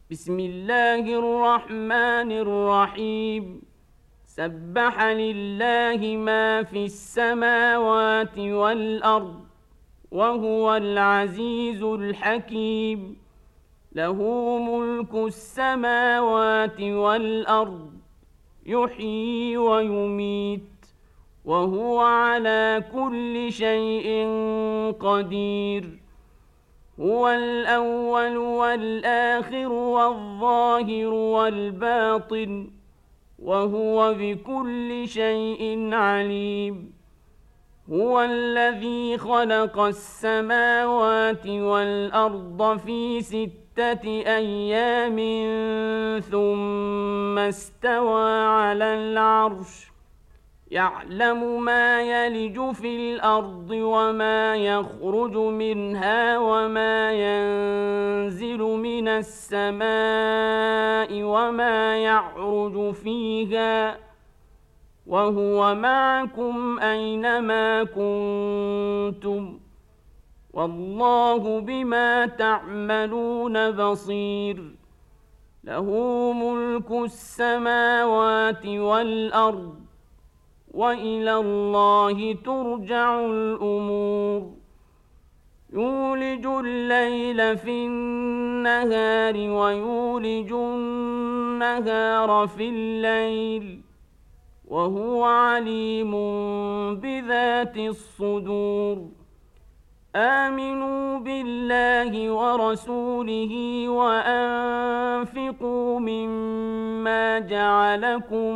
بسم الله الرحمن الرحيم. سبح لله ما في السماوات والأرض وهو العزيز الحكيم. له ملك السماوات والأرض يحيي ويميت وهو على كل شيء قدير. هو الأول والآخر والظاهر والباطن وهو بكل شيء عليم. هو الذي خلق السماوات والأرض في 6 أيام ثم استوى على العرش يعلم ما يلج في الأرض وما يخرج منها وما ينزل من السماء وما يعرج فيها وهو معكم أينما كنتم والله بما تعملون بصير. له ملك السماوات والأرض وإلى الله ترجع الأمور. يولج الليل في النهار ويولج النهار في الليل وهو عليم بذات الصدور. آمنوا بالله ورسوله وأنفقوا مما جعلكم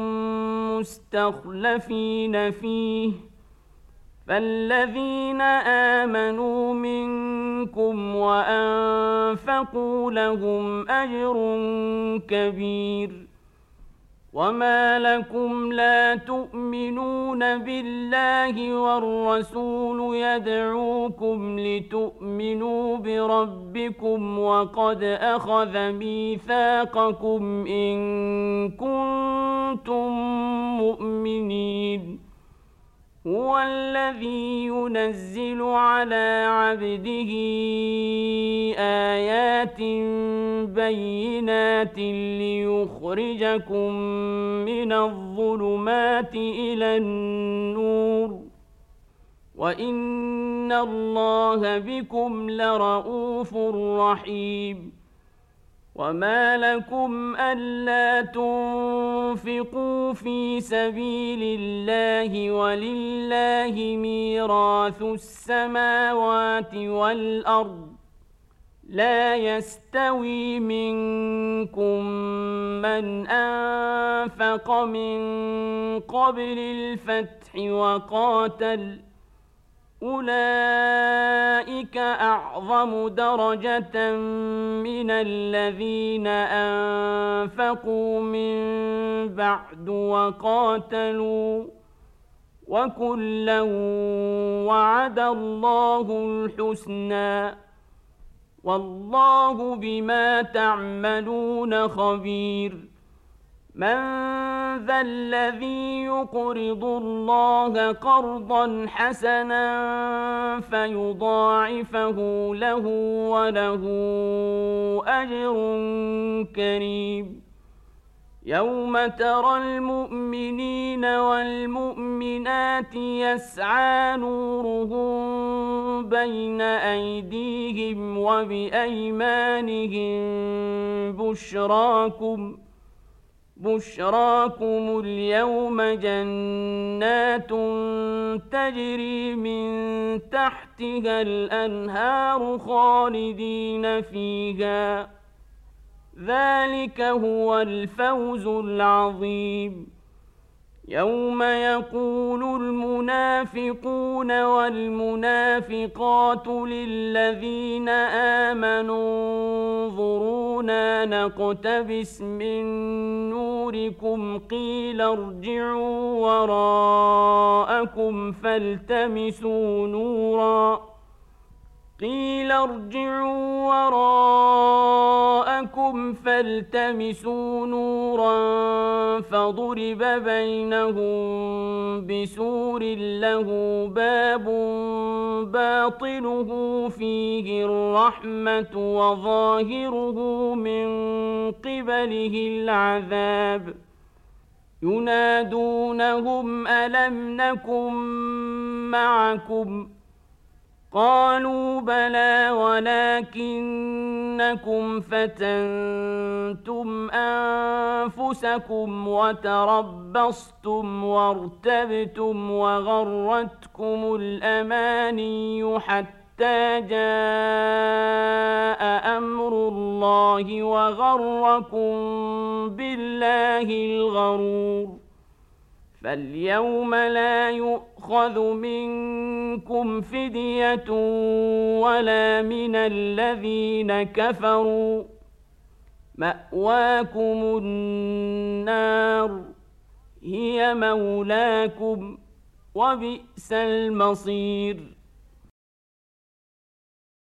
مستخلفين فيه فالذين آمنوا منكم وأنفقوا لهم أجر كبير. وما لكم لا تؤمنون بالله والرسول يدعوكم لتؤمنوا بربكم وقد أخذ ميثاقكم إن كنتم مؤمنين. هو الذي ينزل على عبده آيات بينات ليخرجكم من الظلمات إلى النور وإن الله بكم لرءوف رحيم. وما لكم ألا تنفقوا في سبيل الله ولله ميراث السماوات والأرض لا يستوي منكم من أنفق من قبل الفتح وقاتل أولئك أعظم درجة من الذين أنفقوا من بعد وقاتلوا وكلا وعد الله الحسنى والله بما تعملون خبير. من ذا الذي يقرض الله قرضا حسنا فيضاعفه له وله أجر كريم. يوم ترى المؤمنين والمؤمنات يسعى نورهم بين أيديهم وبأيمانهم بشراكم اليوم جنات تجري من تحتها الأنهار خالدين فيها ذلك هو الفوز العظيم. يوم يقول المنافقون والمنافقات للذين آمنوا انظرونا نقتبس من نوركم قيل ارجعوا وراءكم فالتمسوا نورا فالتمسوا نورا فضرب بينهم بسور له باب باطنه فيه الرحمة وظاهره من قبله العذاب ينادونهم ألم نكن معكم قالوا بلى ولكنكم فتنتم أنفسكم وتربصتم وارتبتم وغرتكم الأماني حتى جاء أمر الله وغركم بالله الغرور فاليوم لا يؤخذ منكم فدية ولا من الذين كفروا مأواكم النار هي مولاكم وبئس المصير